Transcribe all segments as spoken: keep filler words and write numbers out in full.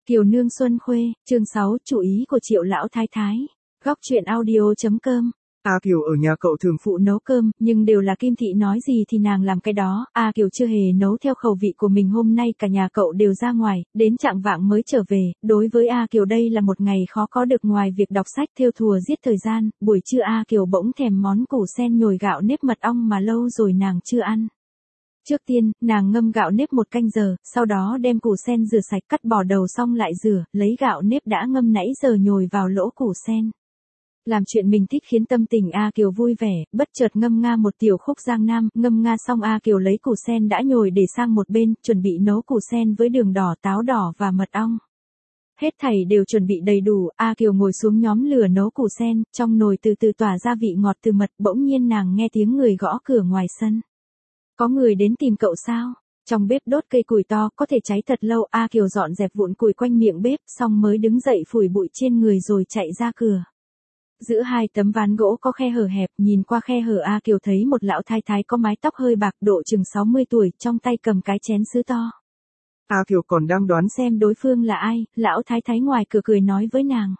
Kiều Nương Xuân Khuê, chương sáu, chủ ý của Triệu lão thái thái. Góc truyện audio.com. A Kiều ở nhà cậu thường phụ nấu cơm, nhưng đều là Kim Thị nói gì thì nàng làm cái đó. A Kiều chưa hề nấu theo khẩu vị của mình, hôm nay cả nhà cậu đều ra ngoài, đến chạng vạng mới trở về. Đối với A Kiều đây là một ngày khó có được, ngoài việc đọc sách thêu thùa giết thời gian. Buổi trưa A Kiều bỗng thèm món củ sen nhồi gạo nếp mật ong mà lâu rồi nàng chưa ăn. Trước tiên, nàng ngâm gạo nếp một canh giờ, sau đó đem củ sen rửa sạch, cắt bỏ đầu xong lại rửa, lấy gạo nếp đã ngâm nãy giờ nhồi vào lỗ củ sen. Làm chuyện mình thích khiến tâm tình A Kiều vui vẻ, bất chợt ngâm nga một tiểu khúc Giang Nam, ngâm nga xong A Kiều lấy củ sen đã nhồi để sang một bên, chuẩn bị nấu củ sen với đường đỏ, táo đỏ và mật ong. Hết thảy đều chuẩn bị đầy đủ, A Kiều ngồi xuống nhóm lửa nấu củ sen, trong nồi từ từ tỏa ra vị ngọt từ mật, bỗng nhiên nàng nghe tiếng người gõ cửa ngoài sân. Có người đến tìm cậu sao? Trong bếp đốt cây củi to, có thể cháy thật lâu. A Kiều dọn dẹp vụn củi quanh miệng bếp, xong mới đứng dậy phủi bụi trên người rồi chạy ra cửa. Giữa hai tấm ván gỗ có khe hở hẹp, nhìn qua khe hở A Kiều thấy một lão thái thái có mái tóc hơi bạc, độ chừng sáu mươi tuổi, trong tay cầm cái chén sứ to. A Kiều còn đang đoán xem đối phương là ai, lão thái thái ngoài cửa cười nói với nàng.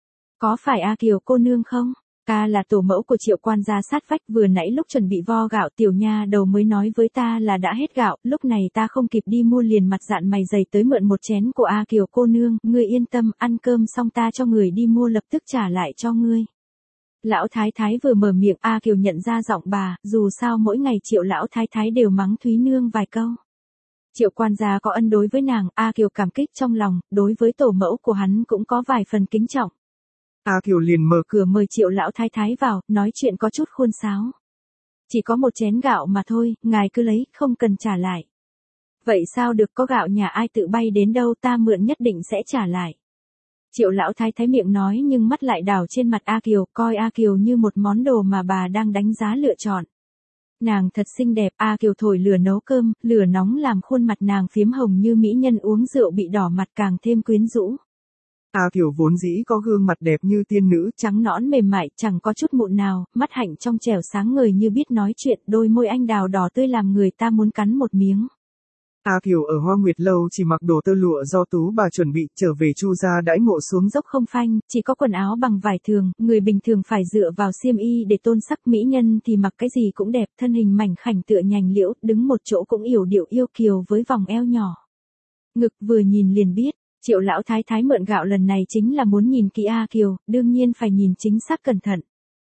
Có phải A Kiều cô nương không? Ta là tổ mẫu của Triệu quan gia sát vách, vừa nãy lúc chuẩn bị vo gạo tiểu nha đầu mới nói với ta là đã hết gạo, lúc này ta không kịp đi mua liền mặt dạn mày dày tới mượn một chén của A Kiều cô nương, ngươi yên tâm, ăn cơm xong ta cho người đi mua lập tức trả lại cho ngươi. Lão thái thái vừa mở miệng, A Kiều nhận ra giọng bà, dù sao mỗi ngày Triệu lão thái thái đều mắng Thúy Nương vài câu. Triệu quan gia có ân đối với nàng, A Kiều cảm kích trong lòng, đối với tổ mẫu của hắn cũng có vài phần kính trọng. A Kiều liền mở cửa mời Triệu lão thái thái vào, nói chuyện có chút khuôn sáo. Chỉ có một chén gạo mà thôi, ngài cứ lấy, không cần trả lại. Vậy sao được, có gạo nhà ai tự bay đến đâu, ta mượn nhất định sẽ trả lại. Triệu lão thái thái miệng nói nhưng mắt lại đảo trên mặt A Kiều, coi A Kiều như một món đồ mà bà đang đánh giá lựa chọn. Nàng thật xinh đẹp. A Kiều thổi lửa nấu cơm, lửa nóng làm khuôn mặt nàng phiếm hồng như mỹ nhân uống rượu bị đỏ mặt, càng thêm quyến rũ. A Kiều vốn dĩ có gương mặt đẹp như tiên nữ, trắng nõn mềm mại, chẳng có chút mụn nào, mắt hạnh trong trẻo sáng ngời như biết nói chuyện, đôi môi anh đào đỏ tươi làm người ta muốn cắn một miếng. A Kiều ở Hoa Nguyệt lâu chỉ mặc đồ tơ lụa do Tú bà chuẩn bị, trở về Chu gia đãi ngộ xuống dốc không phanh, chỉ có quần áo bằng vải thường, người bình thường phải dựa vào xiêm y để tôn sắc, mỹ nhân thì mặc cái gì cũng đẹp, thân hình mảnh khảnh tựa nhành liễu, đứng một chỗ cũng yểu điệu yêu kiều với vòng eo nhỏ. Ngực vừa nhìn liền biết. Triệu lão thái thái mượn gạo lần này chính là muốn nhìn kỹ A Kiều, đương nhiên phải nhìn chính xác cẩn thận.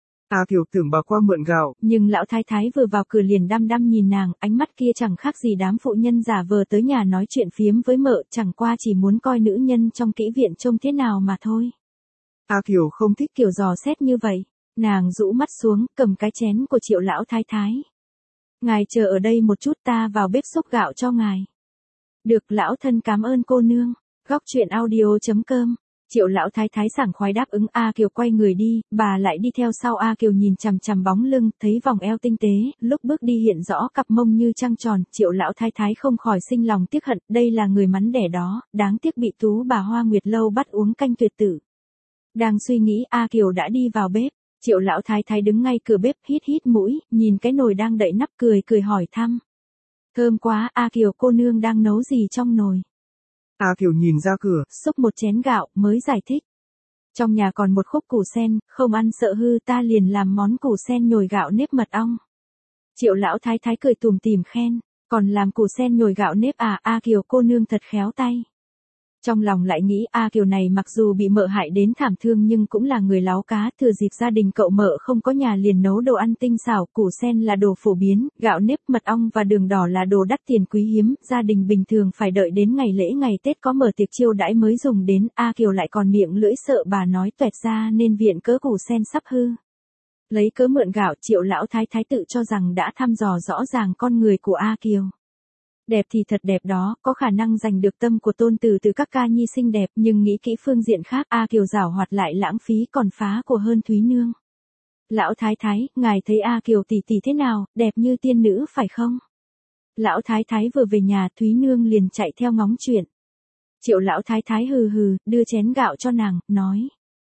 A Kiều tưởng bà qua mượn gạo, nhưng lão thái thái vừa vào cửa liền đăm đăm nhìn nàng, ánh mắt kia chẳng khác gì đám phụ nhân giả vờ tới nhà nói chuyện phiếm với mợ, chẳng qua chỉ muốn coi nữ nhân trong kỹ viện trông thế nào mà thôi. A Kiều không thích kiểu dò xét như vậy, nàng rũ mắt xuống, cầm cái chén của Triệu lão thái thái. Ngài chờ ở đây một chút, ta vào bếp xúc gạo cho ngài. Được, lão thân cảm ơn cô nương. Góc truyện audio.com. Triệu lão thái thái sảng khoái đáp ứng. A Kiều quay người đi, bà lại đi theo sau. A Kiều nhìn chằm chằm bóng lưng, thấy vòng eo tinh tế, lúc bước đi hiện rõ cặp mông như trăng tròn, Triệu lão thái thái không khỏi sinh lòng tiếc hận, đây là người mắn đẻ đó, đáng tiếc bị Tú bà Hoa Nguyệt lâu bắt uống canh tuyệt tử. Đang suy nghĩ, A Kiều đã đi vào bếp, Triệu lão thái thái đứng ngay cửa bếp, hít hít mũi, nhìn cái nồi đang đậy nắp, cười cười hỏi thăm. Thơm quá, A Kiều cô nương đang nấu gì trong nồi? A Kiều nhìn ra cửa, xúc một chén gạo, mới giải thích. Trong nhà còn một khúc củ sen, không ăn sợ hư, ta liền làm món củ sen nhồi gạo nếp mật ong. Triệu lão thái thái cười tủm tỉm khen, còn làm củ sen nhồi gạo nếp à? A Kiều cô nương thật khéo tay. Trong lòng lại nghĩ A Kiều này mặc dù bị mợ hại đến thảm thương nhưng cũng là người láo cá, thừa dịp gia đình cậu mợ không có nhà liền nấu đồ ăn tinh xảo, củ sen là đồ phổ biến, gạo nếp, mật ong và đường đỏ là đồ đắt tiền quý hiếm, gia đình bình thường phải đợi đến ngày lễ ngày Tết có mở tiệc chiêu đãi mới dùng đến. A Kiều lại còn miệng lưỡi sợ bà nói toẹt ra nên viện cớ củ sen sắp hư. Lấy cớ mượn gạo, Triệu lão thái thái tự cho rằng đã thăm dò rõ ràng con người của A Kiều. Đẹp thì thật đẹp đó, có khả năng giành được tâm của tôn tử từ các ca nhi xinh đẹp, nhưng nghĩ kỹ phương diện khác, A Kiều giảo hoạt lại lãng phí còn phá của hơn Thúy Nương. Lão thái thái, ngài thấy A Kiều tỷ tỷ thế nào, đẹp như tiên nữ phải không? Lão thái thái vừa về nhà, Thúy Nương liền chạy theo ngóng chuyện. Triệu lão thái thái hừ hừ, đưa chén gạo cho nàng, nói.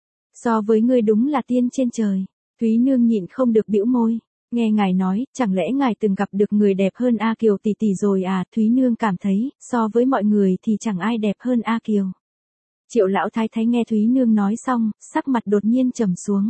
So với ngươi đúng là tiên trên trời. Thúy Nương nhịn không được bĩu môi. Nghe ngài nói, chẳng lẽ ngài từng gặp được người đẹp hơn A Kiều tỷ tỷ rồi à? Thúy Nương cảm thấy, so với mọi người thì chẳng ai đẹp hơn A Kiều. Triệu lão thái thái nghe Thúy Nương nói xong, sắc mặt đột nhiên trầm xuống.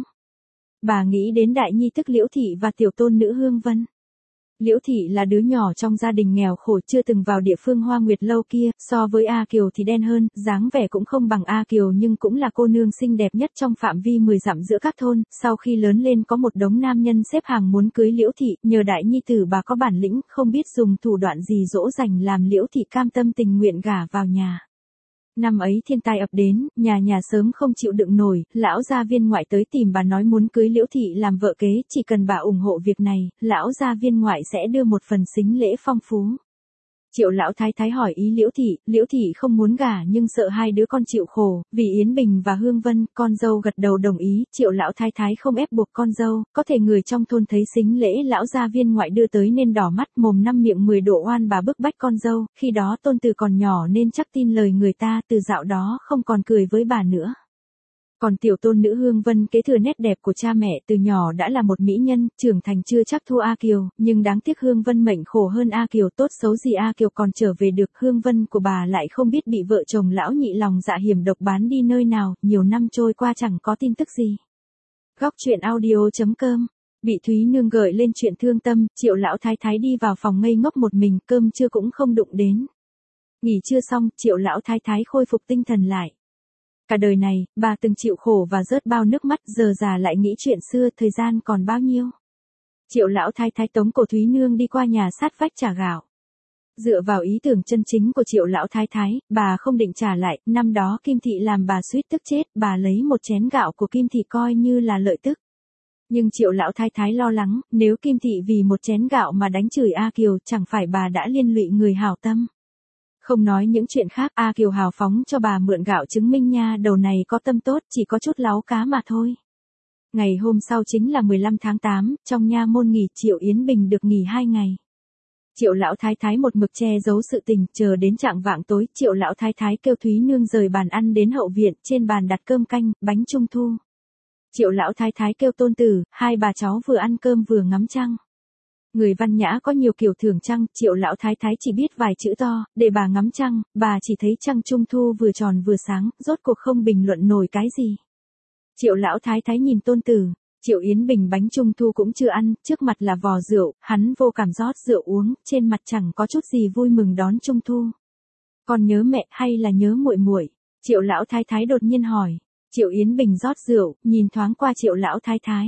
Bà nghĩ đến đại nhi tức Liễu thị và tiểu tôn nữ Hương Vân. Liễu thị là đứa nhỏ trong gia đình nghèo khổ chưa từng vào địa phương Hoa Nguyệt lâu kia, so với A Kiều thì đen hơn, dáng vẻ cũng không bằng A Kiều nhưng cũng là cô nương xinh đẹp nhất trong phạm vi mười dặm giữa các thôn, sau khi lớn lên có một đống nam nhân xếp hàng muốn cưới Liễu thị, nhờ đại nhi tử bà có bản lĩnh, không biết dùng thủ đoạn gì dỗ dành làm Liễu thị cam tâm tình nguyện gả vào nhà. Năm ấy thiên tai ập đến, nhà nhà sớm không chịu đựng nổi, lão gia viên ngoại tới tìm bà nói muốn cưới Liễu thị làm vợ kế, chỉ cần bà ủng hộ việc này, lão gia viên ngoại sẽ đưa một phần sính lễ phong phú. Triệu lão thái thái hỏi ý Liễu thị, Liễu thị không muốn gả nhưng sợ hai đứa con chịu khổ, vì Yến Bình và Hương Vân, con dâu gật đầu đồng ý, Triệu lão thái thái không ép buộc con dâu, có thể người trong thôn thấy sính lễ lão gia viên ngoại đưa tới nên đỏ mắt mồm năm miệng mười độ oan bà bức bách con dâu, khi đó tôn từ còn nhỏ nên chắc tin lời người ta, từ dạo đó không còn cười với bà nữa. Còn tiểu tôn nữ Hương Vân kế thừa nét đẹp của cha mẹ từ nhỏ đã là một mỹ nhân, trưởng thành chưa chắc thua A Kiều, nhưng đáng tiếc Hương Vân mệnh khổ hơn A Kiều, tốt xấu gì A Kiều còn trở về được, Hương Vân của bà lại không biết bị vợ chồng lão nhị lòng dạ hiểm độc bán đi nơi nào, nhiều năm trôi qua chẳng có tin tức gì. Góc truyện audio chấm com. Bị Thúy Nương gợi lên chuyện thương tâm, Triệu lão thái thái đi vào phòng ngây ngốc một mình, cơm trưa cũng không đụng đến. Nghỉ trưa xong, Triệu lão thái thái khôi phục tinh thần lại. Cả đời này, bà từng chịu khổ và rớt bao nước mắt, giờ già lại nghĩ chuyện xưa, thời gian còn bao nhiêu. Triệu lão thái thái tống cổ Thúy Nương đi qua nhà sát vách trả gạo. Dựa vào ý tưởng chân chính của Triệu lão thái thái, bà không định trả lại, năm đó Kim Thị làm bà suýt tức chết, bà lấy một chén gạo của Kim Thị coi như là lợi tức. Nhưng Triệu lão thái thái lo lắng, nếu Kim Thị vì một chén gạo mà đánh chửi A Kiều, chẳng phải bà đã liên lụy người hảo tâm. Không nói những chuyện khác, A Kiều hào phóng cho bà mượn gạo chứng minh nha đầu này có tâm tốt, chỉ có chút láu cá mà thôi. Ngày hôm sau chính là mười lăm tháng tám, trong nha môn nghỉ, Triệu Yến Bình được nghỉ hai ngày. Triệu lão thái thái một mực che giấu sự tình, chờ đến chạng vạng tối, Triệu lão thái thái kêu Thúy Nương rời bàn ăn đến hậu viện, trên bàn đặt cơm canh, bánh trung thu. Triệu lão thái thái kêu tôn tử, hai bà cháu vừa ăn cơm vừa ngắm trăng. Người văn nhã có nhiều kiểu thưởng trăng, Triệu lão thái thái chỉ biết vài chữ to, để bà ngắm trăng, bà chỉ thấy trăng trung thu vừa tròn vừa sáng, rốt cuộc không bình luận nổi cái gì. Triệu lão thái thái nhìn tôn tử, Triệu Yến Bình bánh trung thu cũng chưa ăn, trước mặt là vò rượu, hắn vô cảm rót rượu uống, trên mặt chẳng có chút gì vui mừng đón trung thu. Con nhớ mẹ hay là nhớ muội muội? Triệu lão thái thái đột nhiên hỏi. Triệu Yến Bình rót rượu, nhìn thoáng qua Triệu lão thái thái.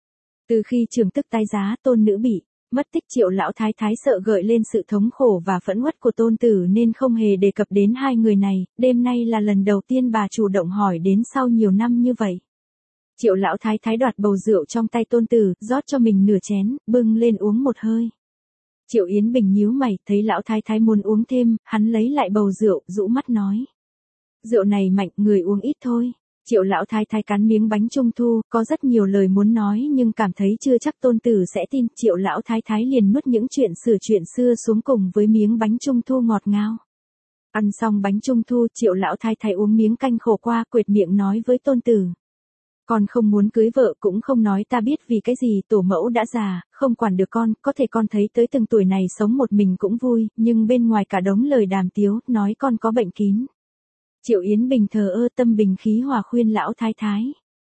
Từ khi trường tức tái giá, tôn nữ bị mất tích, Triệu lão thái thái sợ gợi lên sự thống khổ và phẫn uất của tôn tử nên không hề đề cập đến hai người này, đêm nay là lần đầu tiên bà chủ động hỏi đến sau nhiều năm như vậy. Triệu lão thái thái đoạt bầu rượu trong tay tôn tử, rót cho mình nửa chén, bưng lên uống một hơi. Triệu Yến Bình nhíu mày, thấy lão thái thái muốn uống thêm, hắn lấy lại bầu rượu, rũ mắt nói. Rượu này mạnh, người uống ít thôi. Triệu lão thái thái cắn miếng bánh trung thu, có rất nhiều lời muốn nói nhưng cảm thấy chưa chắc tôn tử sẽ tin, Triệu lão thái thái liền nuốt những chuyện sửa chuyện xưa xuống cùng với miếng bánh trung thu ngọt ngào. Ăn xong bánh trung thu, Triệu lão thái thái uống miếng canh khổ qua, quệt miệng nói với tôn tử. Con không muốn cưới vợ cũng không nói ta biết vì cái gì, tổ mẫu đã già, không quản được con, có thể con thấy tới từng tuổi này sống một mình cũng vui, nhưng bên ngoài cả đống lời đàm tiếu, nói con có bệnh kín. Triệu Yến Bình thờ ơ, tâm bình khí hòa khuyên lão thái thái.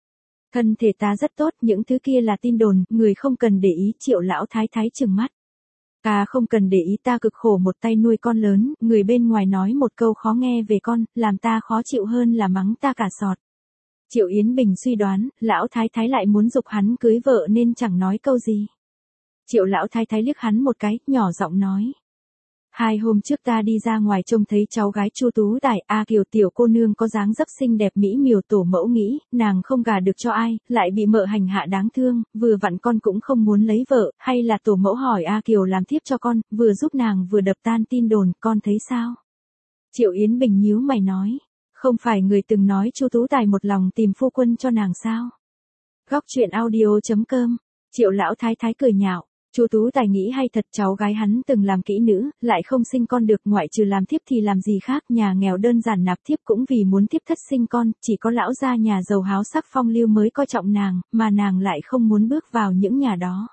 Thân thể ta rất tốt, những thứ kia là tin đồn, người không cần để ý. Triệu lão thái thái trừng mắt. Ta không cần để ý, ta cực khổ một tay nuôi con lớn, người bên ngoài nói một câu khó nghe về con, làm ta khó chịu hơn là mắng ta cả sọt. Triệu Yến Bình suy đoán, lão thái thái lại muốn giục hắn cưới vợ nên chẳng nói câu gì. Triệu lão thái thái liếc hắn một cái, nhỏ giọng nói. Hai hôm trước ta đi ra ngoài trông thấy cháu gái Chu Tú Tài, A Kiều tiểu cô nương có dáng dấp xinh đẹp mỹ miều, tổ mẫu nghĩ, nàng không gả được cho ai, lại bị mợ hành hạ đáng thương, vừa vặn con cũng không muốn lấy vợ, hay là tổ mẫu hỏi A Kiều làm thiếp cho con, vừa giúp nàng vừa đập tan tin đồn, con thấy sao? Triệu Yến Bình nhíu mày nói, không phải người từng nói Chu Tú Tài một lòng tìm phu quân cho nàng sao? Góc truyện audio chấm com. Triệu lão thái thái cười nhạo. Chu Tú Tài nghĩ hay thật, cháu gái hắn từng làm kỹ nữ, lại không sinh con được, ngoại trừ làm thiếp thì làm gì khác, nhà nghèo đơn giản nạp thiếp cũng vì muốn thiếp thất sinh con, chỉ có lão gia nhà giàu háo sắc phong lưu mới coi trọng nàng, mà nàng lại không muốn bước vào những nhà đó.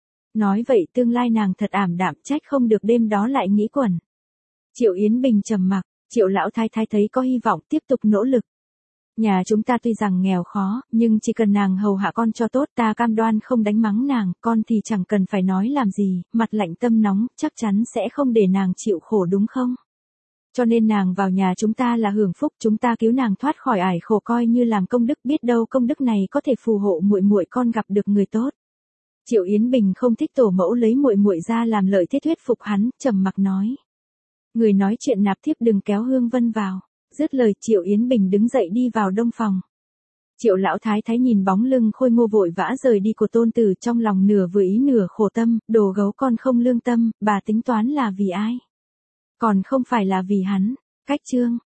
Nói vậy tương lai nàng thật ảm đạm, trách không được đêm đó lại nghĩ quẩn. Triệu Yến Bình trầm mặc, Triệu lão thái thái thấy có hy vọng tiếp tục nỗ lực. Nhà chúng ta tuy rằng nghèo khó, nhưng chỉ cần nàng hầu hạ con cho tốt ta cam đoan không đánh mắng nàng, con thì chẳng cần phải nói làm gì, mặt lạnh tâm nóng, chắc chắn sẽ không để nàng chịu khổ đúng không? Cho nên nàng vào nhà chúng ta là hưởng phúc, chúng ta cứu nàng thoát khỏi ải khổ coi như làm công đức, biết đâu công đức này có thể phù hộ muội muội con gặp được người tốt. Triệu Yến Bình không thích tổ mẫu lấy muội muội ra làm lợi thế thuyết phục hắn, trầm mặc nói. Người nói chuyện nạp thiếp đừng kéo Hương Vân vào. Dứt lời Triệu Yến Bình đứng dậy đi vào đông phòng. Triệu lão thái thái nhìn bóng lưng khôi ngô vội vã rời đi của tôn tử trong lòng nửa vừa ý nửa khổ tâm, đồ gấu con không lương tâm, bà tính toán là vì ai? Còn không phải là vì hắn. Cách chương.